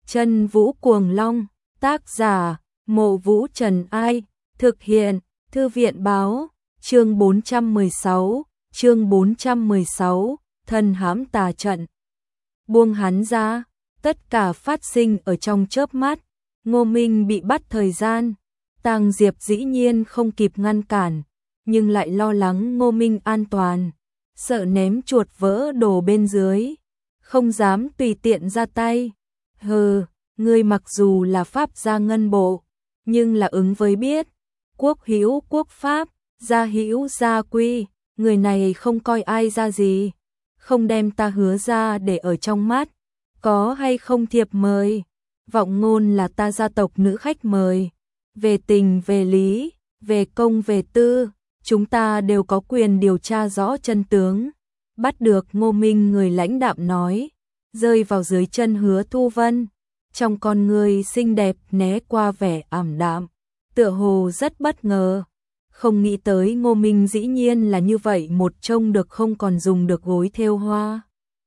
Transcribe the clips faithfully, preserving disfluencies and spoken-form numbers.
Chân Vũ Cuồng Long, tác giả, Mộ Vũ Trần Ai, thực hiện, Thư viện báo, chương bốn trăm mười sáu, chương bốn trăm mười sáu, Thân hãm tà trận. Buông hắn ra, tất cả phát sinh ở trong chớp mắt, Ngô Minh bị bắt thời gian, Tang Diệp dĩ nhiên không kịp ngăn cản, nhưng lại lo lắng Ngô Minh an toàn, sợ ném chuột vỡ đồ bên dưới, không dám tùy tiện ra tay. Hừ, ngươi mặc dù là pháp gia ngân bộ, nhưng là ứng với biết, quốc hữu quốc pháp, gia hữu gia quy, người này không coi ai ra gì, không đem ta Hứa ra để ở trong mắt, có hay không thiệp mời, vọng ngôn là ta gia tộc nữ khách mời, về tình về lý, về công về tư, chúng ta đều có quyền điều tra rõ chân tướng. Bắt được Ngô Minh người lãnh đạm nói, rơi vào dưới chân Hứa Thu Vân, trong con người xinh đẹp né qua vẻ ảm đạm, tựa hồ rất bất ngờ, không nghĩ tới Ngô Minh dĩ nhiên là như vậy một trông được không còn dùng được gối thêu hoa.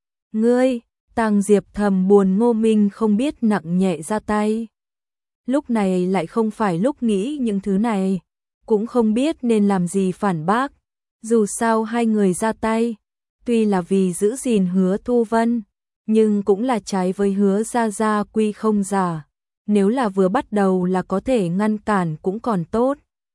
Ngươi, Tang Diệp thầm buồn Ngô Minh không biết nặng nhẹ ra tay. Lúc này lại không phải lúc nghĩ những thứ này, cũng không biết nên làm gì phản bác, dù sao hai người ra tay, tuy là vì giữ gìn Hứa Thu Vân, nhưng cũng là trái với Hứa gia gia quy không giả, nếu là vừa bắt đầu là có thể ngăn cản cũng còn tốt.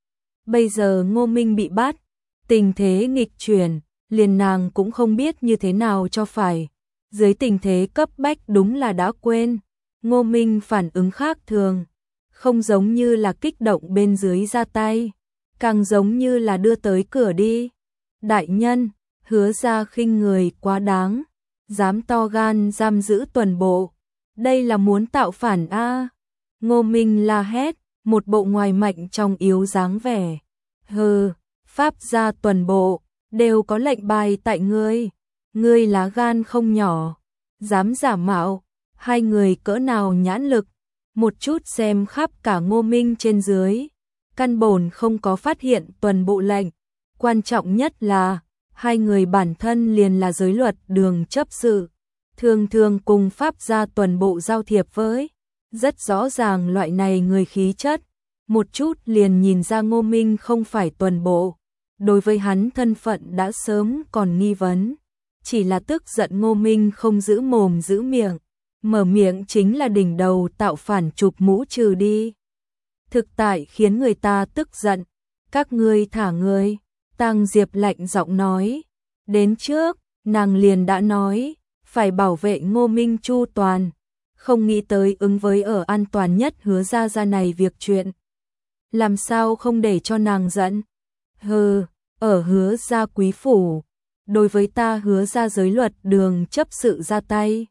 Bây giờ Ngô Minh bị bắt, tình thế nghịch chuyển, liền nàng cũng không biết như thế nào cho phải, dưới tình thế cấp bách đúng là đã quên. Ngô Minh phản ứng khác thường, không giống như là kích động bên dưới ra tay, càng giống như là đưa tới cửa đi. Đại nhân, Hứa gia khinh người quá đáng, dám to gan giam giữ tuần bộ, đây là muốn tạo phản a. Ngô Minh la hét, một bộ ngoài mạnh trong yếu dáng vẻ. Hừ, pháp gia tuần bộ, đều có lệnh bài tại ngươi, ngươi lá gan không nhỏ, dám giả mạo, hai người cỡ nào nhãn lực, một chút xem khắp cả Ngô Minh trên dưới, căn bổn không có phát hiện tuần bộ lệnh, quan trọng nhất là, hai người bản thân liền là giới luật đường chấp sự, thường thường cùng pháp gia tuần bộ giao thiệp với, rất rõ ràng loại này người khí chất, một chút liền nhìn ra Ngô Minh không phải tuần bộ, đối với hắn thân phận đã sớm còn nghi vấn, chỉ là tức giận Ngô Minh không giữ mồm giữ miệng, mở miệng chính là đỉnh đầu tạo phản chụp mũ trừ đi. Thực tại khiến người ta tức giận, các ngươi thả người, Tang Diệp lạnh giọng nói, đến trước, nàng liền đã nói, phải bảo vệ Ngô Minh chu toàn, không nghĩ tới ứng với ở an toàn nhất Hứa gia gia này việc chuyện. Làm sao không để cho nàng giận? Hừ, ở Hứa gia quý phủ, đối với ta Hứa gia giới luật đường chấp sự ra tay.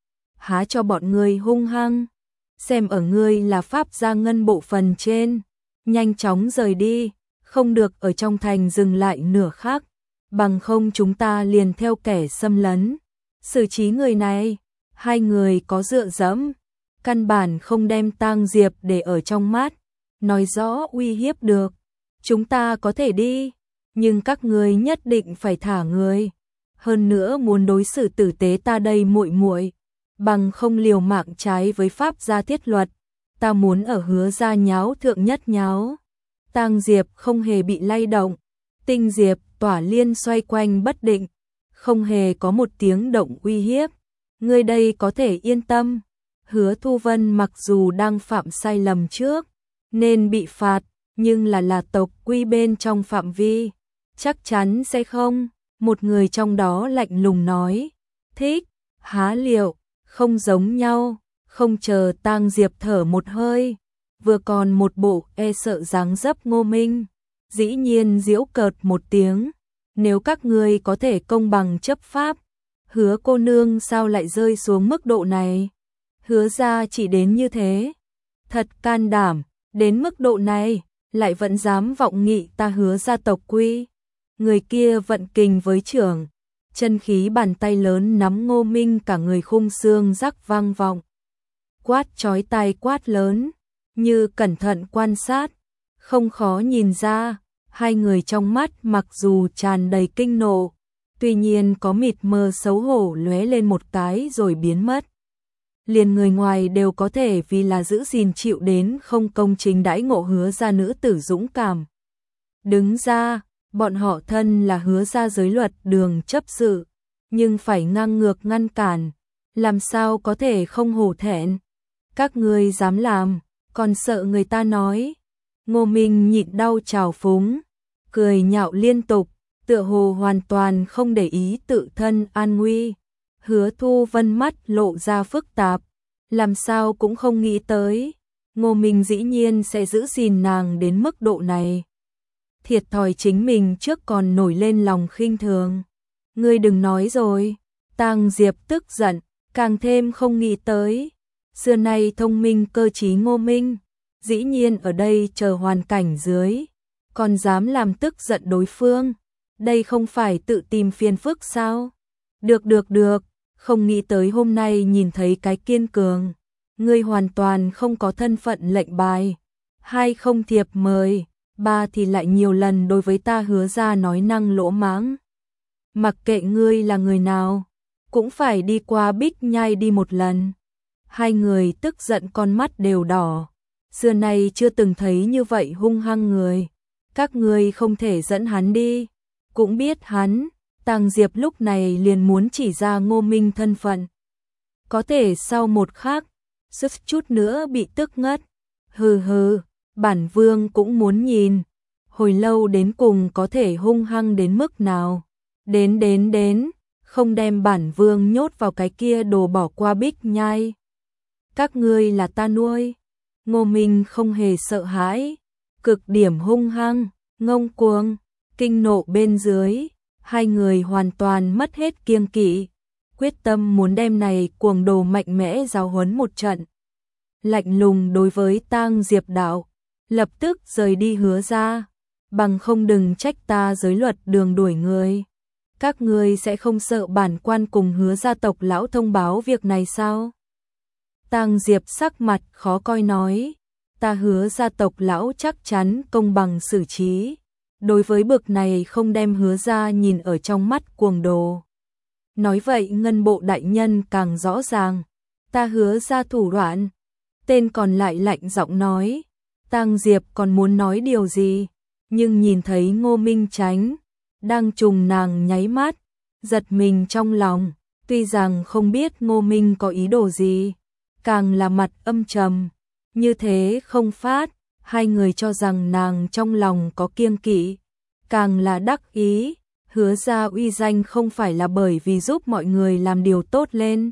Há cho bọn ngươi hung hăng, xem ở ngươi là pháp gia ngân bộ phần trên, nhanh chóng rời đi, không được ở trong thành dừng lại nửa khắc, bằng không chúng ta liền theo kẻ xâm lấn, xử trí người này. Hai người có dựa dẫm, căn bản không đem Tang Diệp để ở trong mắt, nói rõ uy hiếp được, chúng ta có thể đi, nhưng các ngươi nhất định phải thả người, hơn nữa muốn đối xử tử tế ta đây muội muội, bằng không liều mạng trái với pháp gia thiết luật, ta muốn ở Hứa gia nháo thượng nhất nháo. Tang Diệp không hề bị lay động, Tinh Diệp tỏa liên xoay quanh bất định, không hề có một tiếng động uy hiếp. Ngươi đây có thể yên tâm, Hứa Thu Vân mặc dù đang phạm sai lầm trước, nên bị phạt, nhưng là là tộc quy bên trong phạm vi, chắc chắn sẽ không. Một người trong đó lạnh lùng nói, thích, há liệu, không giống nhau, không chờ Tang Diệp thở một hơi, vừa còn một bộ e sợ dáng dấp Ngô Minh, dĩ nhiên giễu cợt một tiếng, nếu các ngươi có thể công bằng chấp pháp, Hứa cô nương sao lại rơi xuống mức độ này? Hứa gia chỉ đến như thế, thật can đảm, đến mức độ này, lại vẫn dám vọng nghị ta Hứa gia tộc quy. Người kia vận kình với trưởng, chân khí bàn tay lớn nắm Ngô Minh cả người khung xương rắc vang vọng. Quát chói tai quát lớn, như cẩn thận quan sát, không khó nhìn ra, hai người trong mắt mặc dù tràn đầy kinh nộ, tuy nhiên có mịt mờ xấu hổ lóe lên một cái rồi biến mất. liền người ngoài đều có thể vì là giữ gìn chịu đến không công chính đãi ngộ Hứa gia nữ tử dũng cảm. Đứng ra, bọn họ thân là Hứa gia giới luật đường chấp sự, nhưng phải ngang ngược ngăn cản, làm sao có thể không hổ thẹn. Các ngươi dám làm, còn sợ người ta nói. Ngô Minh nhịn đau trào phúng, cười nhạo liên tục, tựa hồ hoàn toàn không để ý tự thân an nguy. Hứa Thu Vân mắt lộ ra phức tạp, làm sao cũng không nghĩ tới, Ngô Minh dĩ nhiên sẽ giữ gìn nàng đến mức độ này. Thiệt thòi chính mình trước còn nổi lên lòng khinh thường. Ngươi đừng nói rồi. Tang Diệp tức giận, càng thêm không nghĩ tới. Xưa nay thông minh cơ trí Ngô Minh, dĩ nhiên ở đây chờ hoàn cảnh dưới, còn dám làm tức giận đối phương. Đây không phải tự tìm phiền phức sao? Được được được, không nghĩ tới hôm nay nhìn thấy cái kiên cường. Ngươi hoàn toàn không có thân phận lệnh bài. Hai không thiệp mời, ba thì lại nhiều lần đối với ta Hứa ra nói năng lỗ mãng. Mặc kệ ngươi là người nào, cũng phải đi qua Bích Nhai đi một lần. Hai người tức giận con mắt đều đỏ. Xưa nay chưa từng thấy như vậy hung hăng người. Các ngươi không thể dẫn hắn đi. Cũng biết hắn, Tang Diệp lúc này liền muốn chỉ ra Ngô Minh thân phận. Có thể sau một khắc, suýt chút nữa bị tức ngất. Hừ hừ, bản vương cũng muốn nhìn. Hồi lâu đến cùng có thể hung hăng đến mức nào. Đến đến đến, không đem bản vương nhốt vào cái kia đồ bỏ qua Bích Nhai. Các ngươi là ta nuôi. Ngô Minh không hề sợ hãi, cực điểm hung hăng, ngông cuồng, kinh nộ bên dưới, hai người hoàn toàn mất hết kiêng kỵ, quyết tâm muốn đem này cuồng đồ mạnh mẽ giáo huấn một trận. Lạnh lùng đối với Tang Diệp đạo, lập tức rời đi Hứa ra, bằng không đừng trách ta giới luật đường đuổi người. Các ngươi sẽ không sợ bản quan cùng Hứa gia tộc lão thông báo việc này sao? Tang Diệp sắc mặt khó coi nói, ta Hứa gia tộc lão chắc chắn công bằng xử trí. Đối với bực này không đem Hứa gia nhìn ở trong mắt cuồng đồ. Nói vậy ngân bộ đại nhân càng rõ ràng, ta Hứa gia thủ đoạn. Tên còn lại lạnh giọng nói, Tang Diệp còn muốn nói điều gì, nhưng nhìn thấy Ngô Minh tránh, đang trùng nàng nháy mắt, giật mình trong lòng, tuy rằng không biết Ngô Minh có ý đồ gì, càng là mặt âm trầm, như thế không phát, hai người cho rằng nàng trong lòng có kiêng kỵ, càng là đắc ý, Hứa ra uy danh không phải là bởi vì giúp mọi người làm điều tốt lên,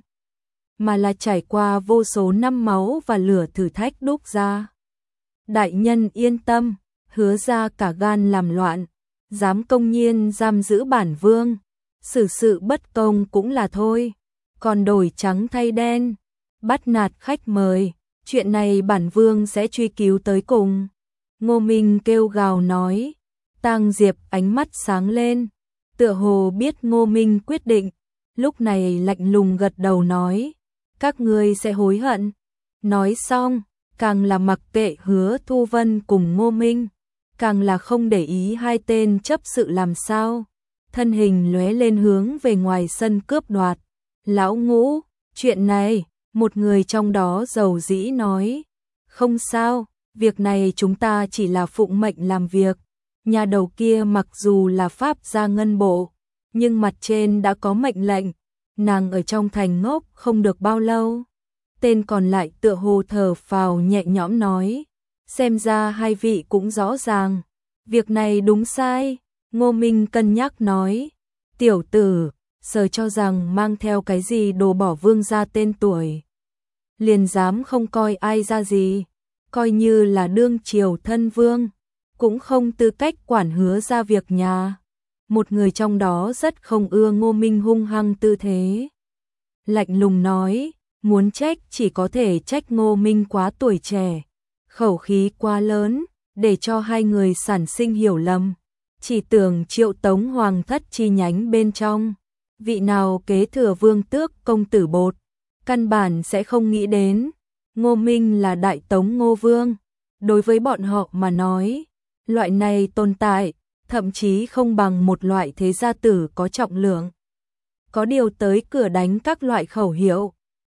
mà là trải qua vô số năm máu và lửa thử thách đúc ra. Đại nhân yên tâm, Hứa ra cả gan làm loạn, dám công nhiên giam giữ bản vương, xử sự bất công cũng là thôi, còn đổi trắng thay đen, bắt nạt khách mời, chuyện này bản vương sẽ truy cứu tới cùng. Ngô Minh kêu gào nói, Tang Diệp ánh mắt sáng lên, tựa hồ biết Ngô Minh quyết định, lúc này lạnh lùng gật đầu nói, các ngươi sẽ hối hận. Nói xong, càng là mặc kệ Hứa Thu Vân cùng Ngô Minh, càng là không để ý hai tên chấp sự làm sao, thân hình lóe lên hướng về ngoài sân cướp đoạt. Lão Ngũ, chuyện này, một người trong đó dầu dĩ nói, không sao, việc này chúng ta chỉ là phụng mệnh làm việc. Nhà đầu kia mặc dù là pháp gia ngân bộ, nhưng mặt trên đã có mệnh lệnh, nàng ở trong thành ngốc không được bao lâu. Tên còn lại tựa hồ thở phào nhẹ nhõm nói, xem ra hai vị cũng rõ ràng, việc này đúng sai. Ngô Minh cân nhắc nói, tiểu tử, sờ cho rằng mang theo cái gì đồ bỏ vương gia tên tuổi, liền dám không coi ai ra gì, coi như là đương triều thân vương, cũng không tư cách quản Hứa ra việc nhà. Một người trong đó rất không ưa Ngô Minh hung hăng tư thế, lạnh lùng nói, muốn trách chỉ có thể trách Ngô Minh quá tuổi trẻ, khẩu khí quá lớn, để cho hai người sản sinh hiểu lầm, chỉ tưởng Triệu Tống hoàng thất chi nhánh bên trong, vị nào kế thừa vương tước công tử bột, căn bản sẽ không nghĩ đến, Ngô Minh là đại Tống Ngô Vương, đối với bọn họ mà nói, loại này tồn tại, thậm chí không bằng một loại thế gia tử có trọng lượng. Có điều tới cửa đánh các loại khẩu hiệu,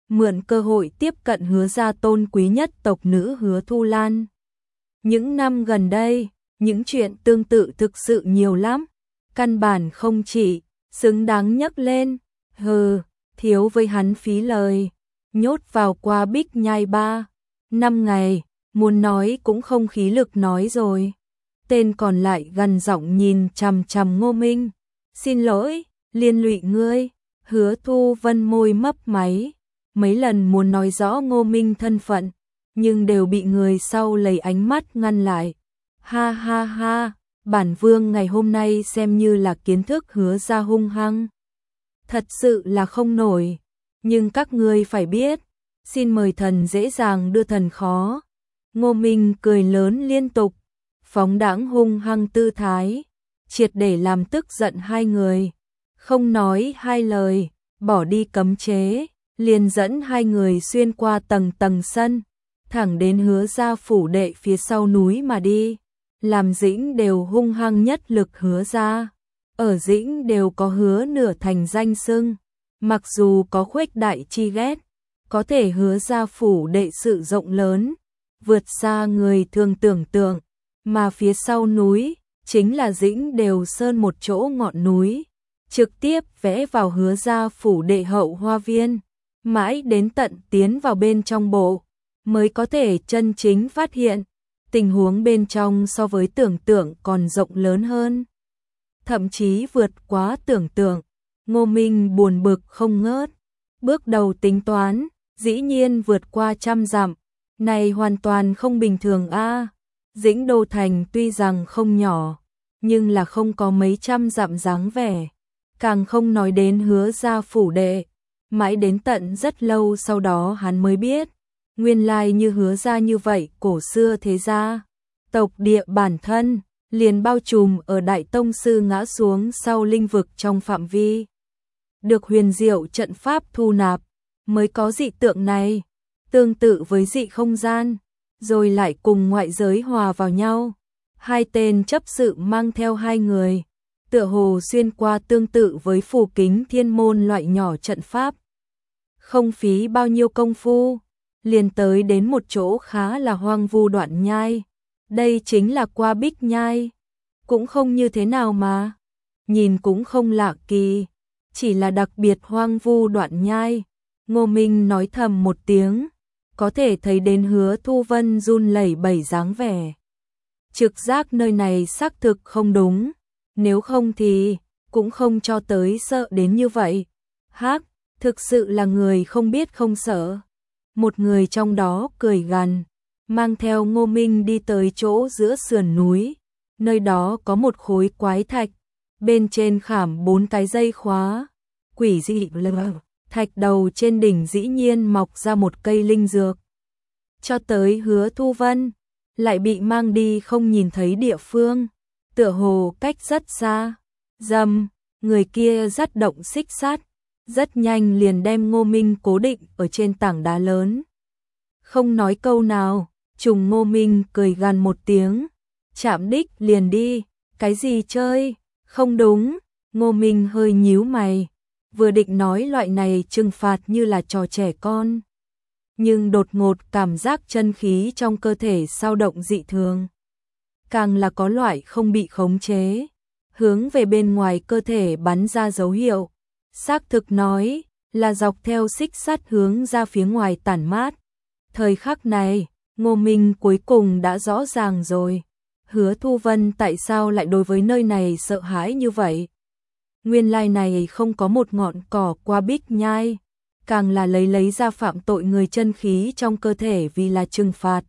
mượn cơ hội tiếp cận Hứa gia tôn quý nhất tộc nữ Hứa Thu Lan. Những năm gần đây, những chuyện tương tự thực sự nhiều lắm, căn bản không chỉ xứng đáng nhắc lên. Hừ, thiếu với hắn phí lời, nhốt vào Qua Bích Nhai ba năm ngày, muốn nói cũng không khí lực nói rồi. Tên còn lại gần giọng nhìn chằm chằm Ngô Minh. Xin lỗi, liên lụy ngươi. Hứa Thu Vân môi mấp máy, mấy lần muốn nói rõ Ngô Minh thân phận, nhưng đều bị người sau lấy ánh mắt ngăn lại. Ha ha ha, bản vương ngày hôm nay xem như là kiến thức Hứa gia hung hăng. Thật sự là không nổi, nhưng các ngươi phải biết, xin mời thần dễ dàng đưa thần khó. Ngô Minh cười lớn liên tục, phóng đãng hung hăng tư thái, triệt để làm tức giận hai người. Không nói hai lời, bỏ đi cấm chế, liền dẫn hai người xuyên qua tầng tầng sân, thẳng đến Hứa gia phủ đệ phía sau núi mà đi. Làm Dĩnh đều hung hăng nhất lực Hứa gia. Ở Dĩnh đều có Hứa nửa thành danh xưng, mặc dù có khuếch đại chi ghét, có thể Hứa gia phủ đệ sự rộng lớn, vượt xa người thường tưởng tượng, mà phía sau núi chính là Dĩnh đều sơn một chỗ ngọn núi, trực tiếp vẽ vào Hứa gia phủ đệ hậu hoa viên, mãi đến tận tiến vào bên trong bộ, mới có thể chân chính phát hiện tình huống bên trong so với tưởng tượng còn rộng lớn hơn, thậm chí vượt quá tưởng tượng. Ngô Minh buồn bực không ngớt, bước đầu tính toán, dĩ nhiên vượt qua trăm dặm, này hoàn toàn không bình thường a. À, Dĩnh Đô thành tuy rằng không nhỏ, nhưng là không có mấy trăm dặm dáng vẻ, càng không nói đến Hứa gia phủ đệ. Mãi đến tận rất lâu sau đó hắn mới biết, nguyên lai như Hứa gia như vậy cổ xưa thế gia, tộc địa bản thân liền bao trùm ở đại tông sư ngã xuống sau linh vực trong phạm vi được huyền diệu trận pháp thu nạp, mới có dị tượng này, tương tự với dị không gian, rồi lại cùng ngoại giới hòa vào nhau. Hai tên chấp sự mang theo hai người, tựa hồ xuyên qua tương tự với phù kính thiên môn loại nhỏ trận pháp. Không phí bao nhiêu công phu, liền tới đến một chỗ khá là hoang vu đoạn nhai. Đây chính là Qua Bích Nhai, cũng không như thế nào mà, nhìn cũng không lạ kỳ, chỉ là đặc biệt hoang vu đoạn nhai. Ngô Minh nói thầm một tiếng, có thể thấy đến Hứa Thu Vân run lẩy bẩy dáng vẻ. Trực giác nơi này xác thực không đúng, nếu không thì cũng không cho tới sợ đến như vậy. Hắc, thực sự là người không biết không sợ. Một người trong đó cười gằn, mang theo Ngô Minh đi tới chỗ giữa sườn núi, nơi đó có một khối quái thạch, bên trên khảm bốn cái dây khóa, quỷ dị lờ. Thạch đầu trên đỉnh dĩ nhiên mọc ra một cây linh dược. Cho tới Hứa Thu Vân, lại bị mang đi không nhìn thấy địa phương, tựa hồ cách rất xa. Dầm, người kia dắt động xích sắt, rất nhanh liền đem Ngô Minh cố định ở trên tảng đá lớn. Không nói câu nào, trùng Ngô Minh cười gằn một tiếng, chạm đích liền đi. Cái gì chơi? Không đúng. Ngô Minh hơi nhíu mày, vừa định nói loại này trừng phạt như là trò trẻ con, nhưng đột ngột cảm giác chân khí trong cơ thể dao động dị thường, càng là có loại không bị khống chế, hướng về bên ngoài cơ thể bắn ra dấu hiệu. Xác thực nói là dọc theo xích sắt hướng ra phía ngoài tản mát. Thời khắc này, Ngô Minh cuối cùng đã rõ ràng rồi, Hứa Thu Vân tại sao lại đối với nơi này sợ hãi như vậy. Nguyên lai này không có một ngọn cỏ Qua Bích Nhai, càng là lấy lấy ra phạm tội người chân khí trong cơ thể vì là trừng phạt.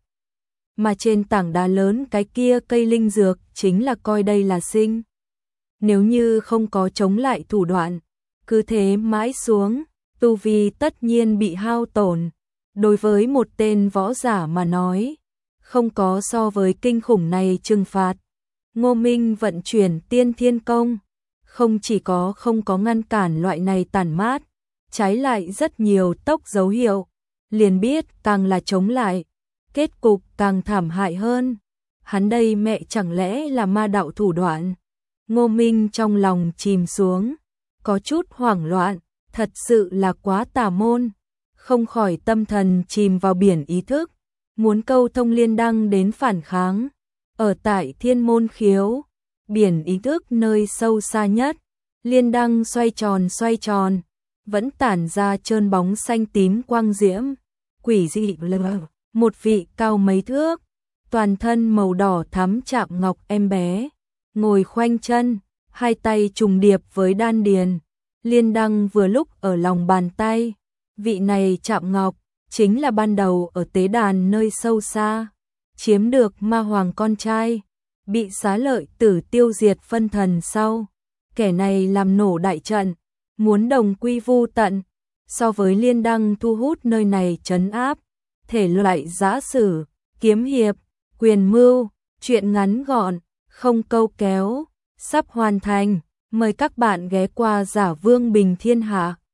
Mà trên tảng đá lớn cái kia cây linh dược chính là coi đây là sinh. Nếu như không có chống lại thủ đoạn, cứ thế mãi xuống, tu vi tất nhiên bị hao tổn. Đối với một tên võ giả mà nói, không có so với kinh khủng này trừng phạt. Ngô Minh vận chuyển Tiên Thiên Công, không chỉ có không có ngăn cản loại này tản mát, trái lại rất nhiều tốc dấu hiệu, liền biết càng là chống lại, kết cục càng thảm hại hơn. Hắn đây mẹ chẳng lẽ là ma đạo thủ đoạn? Ngô Minh trong lòng chìm xuống, có chút hoảng loạn, thật sự là quá tà môn. không khỏi tâm thần chìm vào biển ý thức, muốn câu thông Liên Đăng đến phản kháng. Ở tại Thiên Môn Khiếu, biển ý thức nơi sâu xa nhất, Liên Đăng xoay tròn xoay tròn, vẫn tản ra trơn bóng xanh tím quang diễm, quỷ dị lờ. Một vị cao mấy thước, toàn thân màu đỏ thắm chạm ngọc em bé, ngồi khoanh chân, hai tay trùng điệp với đan điền. Liên Đăng vừa lúc ở lòng bàn tay, vị này chạm ngọc, chính là ban đầu ở tế đàn nơi sâu xa, chiếm được ma hoàng con trai, bị Xá Lợi Tử tiêu diệt phân thần sau. Kẻ này làm nổ đại trận, muốn đồng quy vu tận, so với Liên Đăng thu hút nơi này trấn áp, thể loại giã sử, kiếm hiệp, quyền mưu, truyện ngắn gọn, không câu kéo, sắp hoàn thành, mời các bạn ghé qua Giả Vương Bình Thiên Hạ.